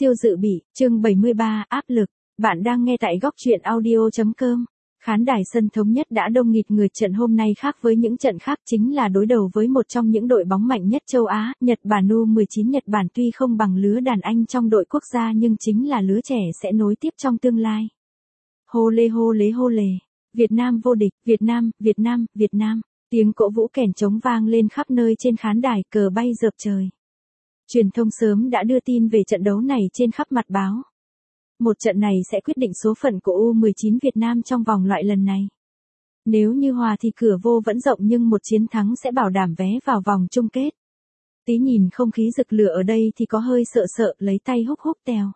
Siêu dự bị, chương 73, áp lực. Bạn đang nghe tại góc truyện audio.com. Khán đài sân Thống Nhất đã đông nghịt người. Trận hôm nay khác với những trận khác, chính là đối đầu với một trong những đội bóng mạnh nhất châu Á, Nhật Bản U19. Nhật Bản tuy không bằng lứa đàn anh trong đội quốc gia nhưng chính là lứa trẻ sẽ nối tiếp trong tương lai. Hô lê hô lê hô lê. Việt Nam vô địch, Việt Nam, Việt Nam, Việt Nam. Tiếng cổ vũ kèn trống vang lên khắp nơi trên khán đài, cờ bay rợp trời. Truyền thông sớm đã đưa tin về trận đấu này trên khắp mặt báo. Một trận này sẽ quyết định số phận của U19 Việt Nam trong vòng loại lần này. Nếu như hòa thì cửa vô vẫn rộng, nhưng một chiến thắng sẽ bảo đảm vé vào vòng chung kết. Tí nhìn không khí rực lửa ở đây thì có hơi sợ sợ, lấy tay húc húc Tèo.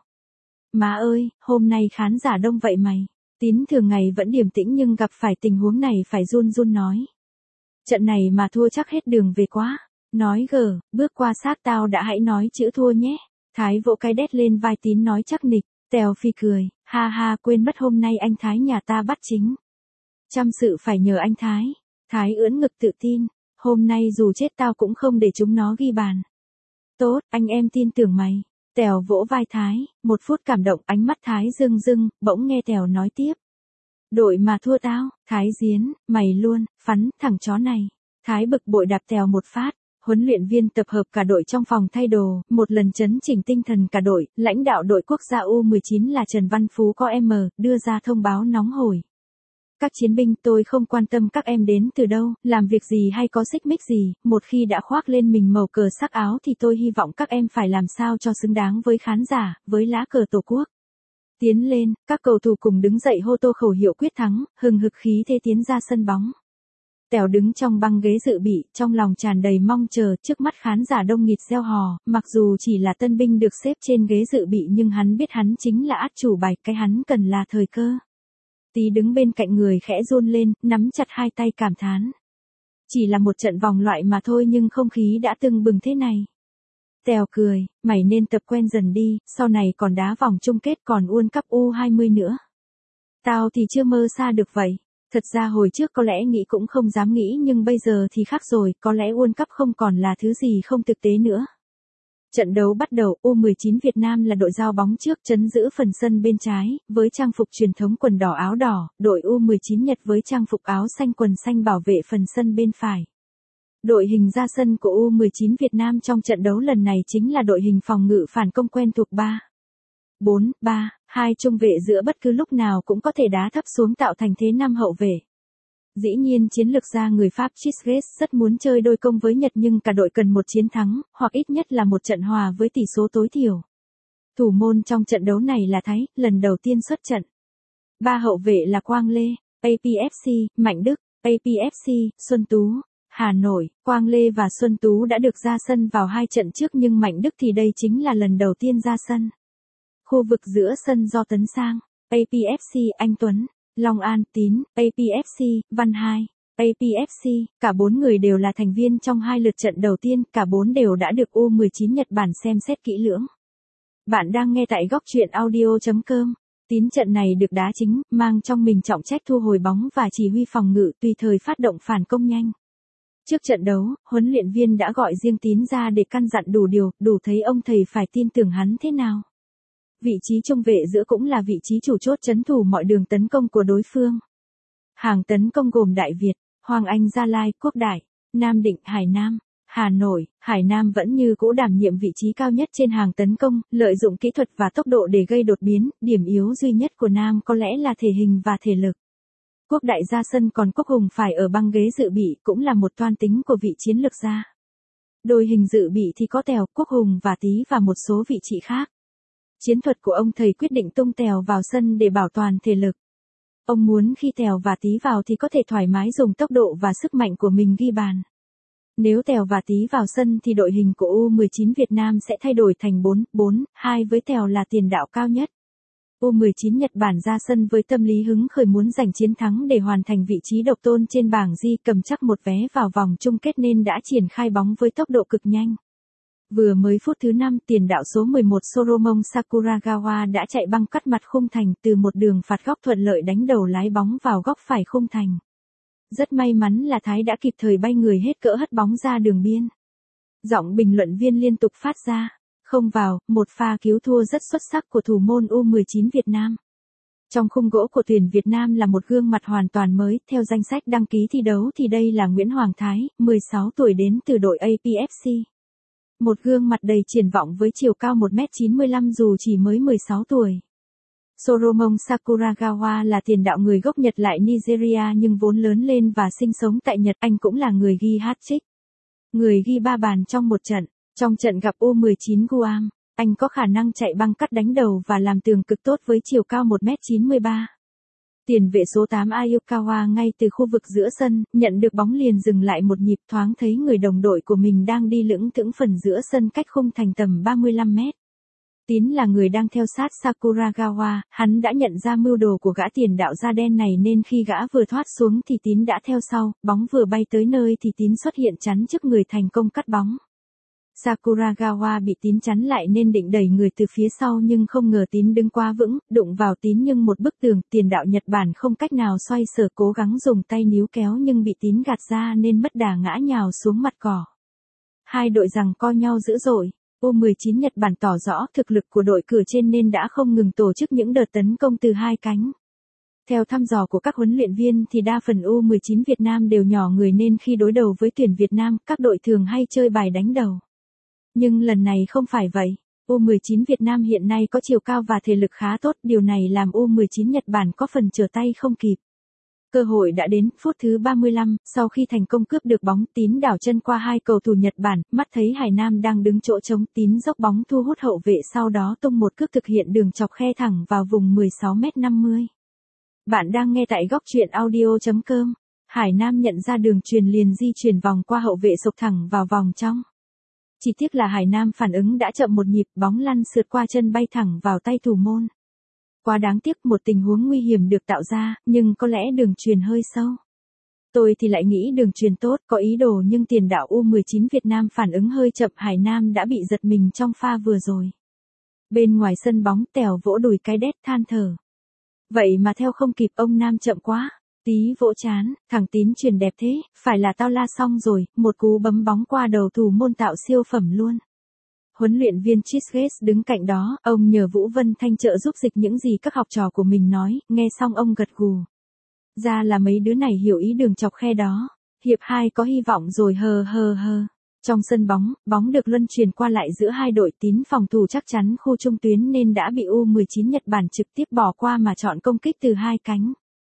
Má ơi, hôm nay khán giả đông vậy mày. Tín thường ngày vẫn điềm tĩnh nhưng gặp phải tình huống này phải run run nói. Trận này mà thua chắc hết đường về quá. Nói gờ, bước qua xác tao đã, hãy nói chữ thua nhé. Thái vỗ cái đét lên vai Tín nói chắc nịch. Tèo phi cười, ha ha, quên mất hôm nay anh Thái nhà ta bắt chính. Chăm sự phải nhờ anh Thái. Thái ưỡn ngực tự tin, hôm nay dù chết tao cũng không để chúng nó ghi bàn. Tốt, anh em tin tưởng mày. Tèo vỗ vai Thái, một phút cảm động, ánh mắt Thái rưng rưng, bỗng nghe Tèo nói tiếp. Đội mà thua tao, Thái giến, mày luôn, phắn, thằng chó này. Thái bực bội đạp Tèo một phát. Huấn luyện viên tập hợp cả đội trong phòng thay đồ, một lần chấn chỉnh tinh thần cả đội. Lãnh đạo đội quốc gia U19 là Trần Văn Phú có đưa ra thông báo nóng hổi. Các chiến binh, tôi không quan tâm các em đến từ đâu, làm việc gì hay có xích mích gì, một khi đã khoác lên mình màu cờ sắc áo thì tôi hy vọng các em phải làm sao cho xứng đáng với khán giả, với lá cờ Tổ quốc. Tiến lên, các cầu thủ cùng đứng dậy hô tô khẩu hiệu quyết thắng, hừng hực khí thế tiến ra sân bóng. Tèo đứng trong băng ghế dự bị, trong lòng tràn đầy mong chờ, trước mắt khán giả đông nghịt reo hò, mặc dù chỉ là tân binh được xếp trên ghế dự bị nhưng hắn biết hắn chính là át chủ bài, cái hắn cần là thời cơ. Tí đứng bên cạnh người khẽ run lên, nắm chặt hai tay cảm thán. Chỉ là một trận vòng loại mà thôi nhưng không khí đã tưng bừng thế này. Tèo cười, mày nên tập quen dần đi, sau này còn đá vòng chung kết, còn World Cup U20 nữa. Tao thì chưa mơ xa được vậy. Thật ra hồi trước có lẽ nghĩ cũng không dám nghĩ nhưng bây giờ thì khác rồi, có lẽ World Cup không còn là thứ gì không thực tế nữa. Trận đấu bắt đầu, U19 Việt Nam là đội giao bóng trước, trấn giữ phần sân bên trái, với trang phục truyền thống quần đỏ áo đỏ, đội U19 Nhật với trang phục áo xanh quần xanh bảo vệ phần sân bên phải. Đội hình ra sân của U19 Việt Nam trong trận đấu lần này chính là đội hình phòng ngự phản công quen thuộc 3-4-3, hai trung vệ giữa bất cứ lúc nào cũng có thể đá thấp xuống tạo thành thế 5 hậu vệ. Dĩ nhiên chiến lược gia người Pháp Chizres rất muốn chơi đôi công với Nhật nhưng cả đội cần một chiến thắng, hoặc ít nhất là một trận hòa với tỷ số tối thiểu. Thủ môn trong trận đấu này là Thái, lần đầu tiên xuất trận. 3 hậu vệ là Quang Lê, APFC, Mạnh Đức, APFC, Xuân Tú, Hà Nội. Quang Lê và Xuân Tú đã được ra sân vào 2 trận trước nhưng Mạnh Đức thì đây chính là lần đầu tiên ra sân. Khu vực giữa sân do Tấn Sang, APFC, Anh Tuấn, Long An, Tín, APFC, Văn Hai, APFC, cả 4 người đều là thành viên trong 2 lượt trận đầu tiên, cả 4 đều đã được U19 Nhật Bản xem xét kỹ lưỡng. Bạn đang nghe tại góc truyện audio.com. Tín trận này được đá chính, mang trong mình trọng trách thu hồi bóng và chỉ huy phòng ngự, tùy thời phát động phản công nhanh. Trước trận đấu, huấn luyện viên đã gọi riêng Tín ra để căn dặn đủ điều, đủ thấy ông thầy phải tin tưởng hắn thế nào. Vị trí trung vệ giữa cũng là vị trí chủ chốt trấn thủ mọi đường tấn công của đối phương. Hàng tấn công gồm Đại Việt, Hoàng Anh, Gia Lai, Quốc Đại, Nam Định, Hải Nam, Hà Nội. Hải Nam vẫn như cũ đảm nhiệm vị trí cao nhất trên hàng tấn công, lợi dụng kỹ thuật và tốc độ để gây đột biến, điểm yếu duy nhất của Nam có lẽ là thể hình và thể lực. Quốc Đại ra sân còn Quốc Hùng phải ở băng ghế dự bị, cũng là một toan tính của vị chiến lược gia. Đội hình dự bị thì có Tèo, Quốc Hùng và Tý và một số vị trí khác. Chiến thuật của ông thầy quyết định tung Tèo vào sân để bảo toàn thể lực. Ông muốn khi Tèo và Tý vào thì có thể thoải mái dùng tốc độ và sức mạnh của mình ghi bàn. Nếu Tèo và Tý vào sân thì đội hình của U19 Việt Nam sẽ thay đổi thành 4-4-2 với Tèo là tiền đạo cao nhất. U19 Nhật Bản ra sân với tâm lý hứng khởi muốn giành chiến thắng để hoàn thành vị trí độc tôn trên bảng G, cầm chắc một vé vào vòng chung kết nên đã triển khai bóng với tốc độ cực nhanh. Vừa mới phút thứ 5, tiền đạo số 11 Solomon Sakuragawa đã chạy băng cắt mặt khung thành, từ một đường phạt góc thuận lợi đánh đầu lái bóng vào góc phải khung thành. Rất may mắn là Thái đã kịp thời bay người hết cỡ hất bóng ra đường biên. Giọng bình luận viên liên tục phát ra. Không vào, một pha cứu thua rất xuất sắc của thủ môn U19 Việt Nam. Trong khung gỗ của tuyển Việt Nam là một gương mặt hoàn toàn mới, theo danh sách đăng ký thi đấu thì đây là Nguyễn Hoàng Thái, 16 tuổi đến từ đội APFC. Một gương mặt đầy triển vọng với chiều cao 1m95 dù chỉ mới 16 tuổi. Solomon Sakuragawa là tiền đạo người gốc Nhật lại Nigeria nhưng vốn lớn lên và sinh sống tại Nhật. Anh cũng là người ghi hat-trick. Người ghi 3 bàn trong một trận. Trong trận gặp U19 Guam, anh có khả năng chạy băng cắt đánh đầu và làm tường cực tốt với chiều cao 1m93. Tiền vệ số 8 Ayukawa ngay từ khu vực giữa sân, nhận được bóng liền dừng lại một nhịp, thoáng thấy người đồng đội của mình đang đi lững thững phần giữa sân cách khung thành tầm 35 mét. Tín là người đang theo sát Sakuragawa, hắn đã nhận ra mưu đồ của gã tiền đạo da đen này nên khi gã vừa thoát xuống thì Tín đã theo sau, bóng vừa bay tới nơi thì Tín xuất hiện chắn trước người thành công cắt bóng. Sakuragawa bị Tín chắn lại nên định đẩy người từ phía sau nhưng không ngờ Tín đứng quá vững, đụng vào Tín nhưng một bức tường, tiền đạo Nhật Bản không cách nào xoay sở, cố gắng dùng tay níu kéo nhưng bị Tín gạt ra nên mất đà ngã nhào xuống mặt cỏ. Hai đội giằng co nhau dữ dội. U19 Nhật Bản tỏ rõ thực lực của đội cửa trên nên đã không ngừng tổ chức những đợt tấn công từ hai cánh. Theo thăm dò của các huấn luyện viên thì đa phần U19 Việt Nam đều nhỏ người nên khi đối đầu với tuyển Việt Nam, các đội thường hay chơi bài đánh đầu. Nhưng lần này không phải vậy. U19 Việt Nam hiện nay có chiều cao và thể lực khá tốt, điều này làm U19 Nhật Bản có phần trở tay không kịp. Cơ hội đã đến, phút thứ 35, sau khi thành công cướp được bóng, Tín đảo chân qua hai cầu thủ Nhật Bản, mắt thấy Hải Nam đang đứng chỗ trống, Tín dốc bóng thu hút hậu vệ sau đó tung một cước thực hiện đường chọc khe thẳng vào vùng 16m50. Bạn đang nghe tại góc truyện audio.com. Hải Nam nhận ra đường chuyền liền di chuyển vòng qua hậu vệ sộc thẳng vào vòng trong. Chỉ tiếc là Hải Nam phản ứng đã chậm một nhịp, bóng lăn sượt qua chân bay thẳng vào tay thủ môn. Quá đáng tiếc, một tình huống nguy hiểm được tạo ra, nhưng có lẽ đường chuyền hơi sâu. Tôi thì lại nghĩ đường chuyền tốt, có ý đồ nhưng tiền đạo U19 Việt Nam phản ứng hơi chậm, Hải Nam đã bị giật mình trong pha vừa rồi. Bên ngoài sân bóng Tèo vỗ đùi cái đét than thở. Vậy mà theo không kịp, ông Nam chậm quá. Tí vỗ chán, thằng Tín chuyền đẹp thế, phải là tao la xong rồi, một cú bấm bóng qua đầu thủ môn tạo siêu phẩm luôn. Huấn luyện viên Chisges đứng cạnh đó, ông nhờ Vũ Vân Thanh trợ giúp dịch những gì các học trò của mình nói, nghe xong ông gật gù. Ra là mấy đứa này hiểu ý đường chọc khe đó. Hiệp 2 có hy vọng rồi hờ. Trong sân bóng, bóng được luân truyền qua lại giữa hai đội, Tín phòng thủ chắc chắn khu trung tuyến nên đã bị U19 Nhật Bản trực tiếp bỏ qua mà chọn công kích từ hai cánh.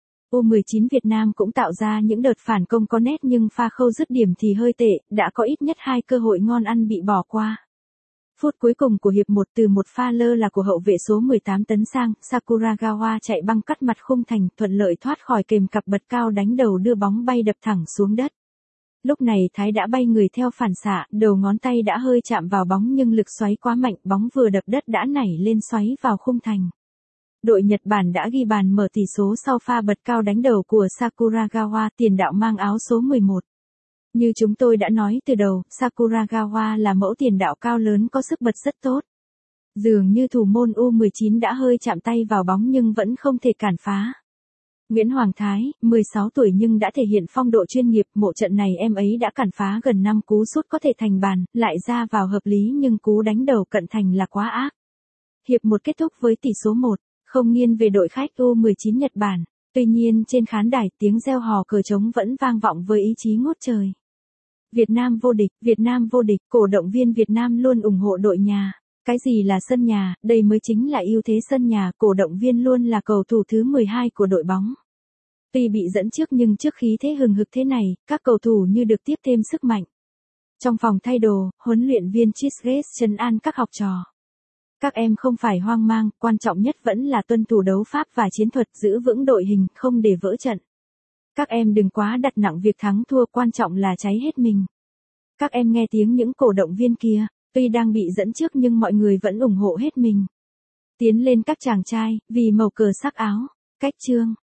U19 Việt Nam cũng tạo ra những đợt phản công có nét nhưng pha khâu dứt điểm thì hơi tệ, đã có ít nhất 2 cơ hội ngon ăn bị bỏ qua. Phút cuối cùng của hiệp 1 từ một pha lơ là của hậu vệ số 18 Tấn Sang, Sakuragawa chạy băng cắt mặt khung thành, thuận lợi thoát khỏi kềm cặp bật cao đánh đầu đưa bóng bay đập thẳng xuống đất. Lúc này Thái đã bay người theo phản xạ, đầu ngón tay đã hơi chạm vào bóng nhưng lực xoáy quá mạnh, bóng vừa đập đất đã nảy lên xoáy vào khung thành. Đội Nhật Bản đã ghi bàn mở tỷ số sau pha bật cao đánh đầu của Sakuragawa, tiền đạo mang áo số 11. Như chúng tôi đã nói từ đầu, Sakuragawa là mẫu tiền đạo cao lớn có sức bật rất tốt. Dường như thủ môn U19 đã hơi chạm tay vào bóng nhưng vẫn không thể cản phá. Nguyễn Hoàng Thái, 16 tuổi nhưng đã thể hiện phong độ chuyên nghiệp, mộ trận này em ấy đã cản phá gần 5 cú sút có thể thành bàn, lại ra vào hợp lý nhưng cú đánh đầu cận thành là quá ác. Hiệp 1 kết thúc với tỷ số 1, không nghiêng về đội khách U19 Nhật Bản. Tuy nhiên trên khán đài tiếng reo hò cờ trống vẫn vang vọng với ý chí ngút trời. Việt Nam vô địch, Việt Nam vô địch, cổ động viên Việt Nam luôn ủng hộ đội nhà. Cái gì là sân nhà, đây mới chính là ưu thế sân nhà, cổ động viên luôn là cầu thủ thứ 12 của đội bóng. Tuy bị dẫn trước nhưng trước khí thế hừng hực thế này, các cầu thủ như được tiếp thêm sức mạnh. Trong phòng thay đồ, huấn luyện viên Chisges trấn an các học trò. Các em không phải hoang mang, quan trọng nhất vẫn là tuân thủ đấu pháp và chiến thuật, giữ vững đội hình, không để vỡ trận. Các em đừng quá đặt nặng việc thắng thua, quan trọng là cháy hết mình. Các em nghe tiếng những cổ động viên kia, tuy đang bị dẫn trước nhưng mọi người vẫn ủng hộ hết mình. Tiến lên các chàng trai, vì màu cờ sắc áo. Cách chương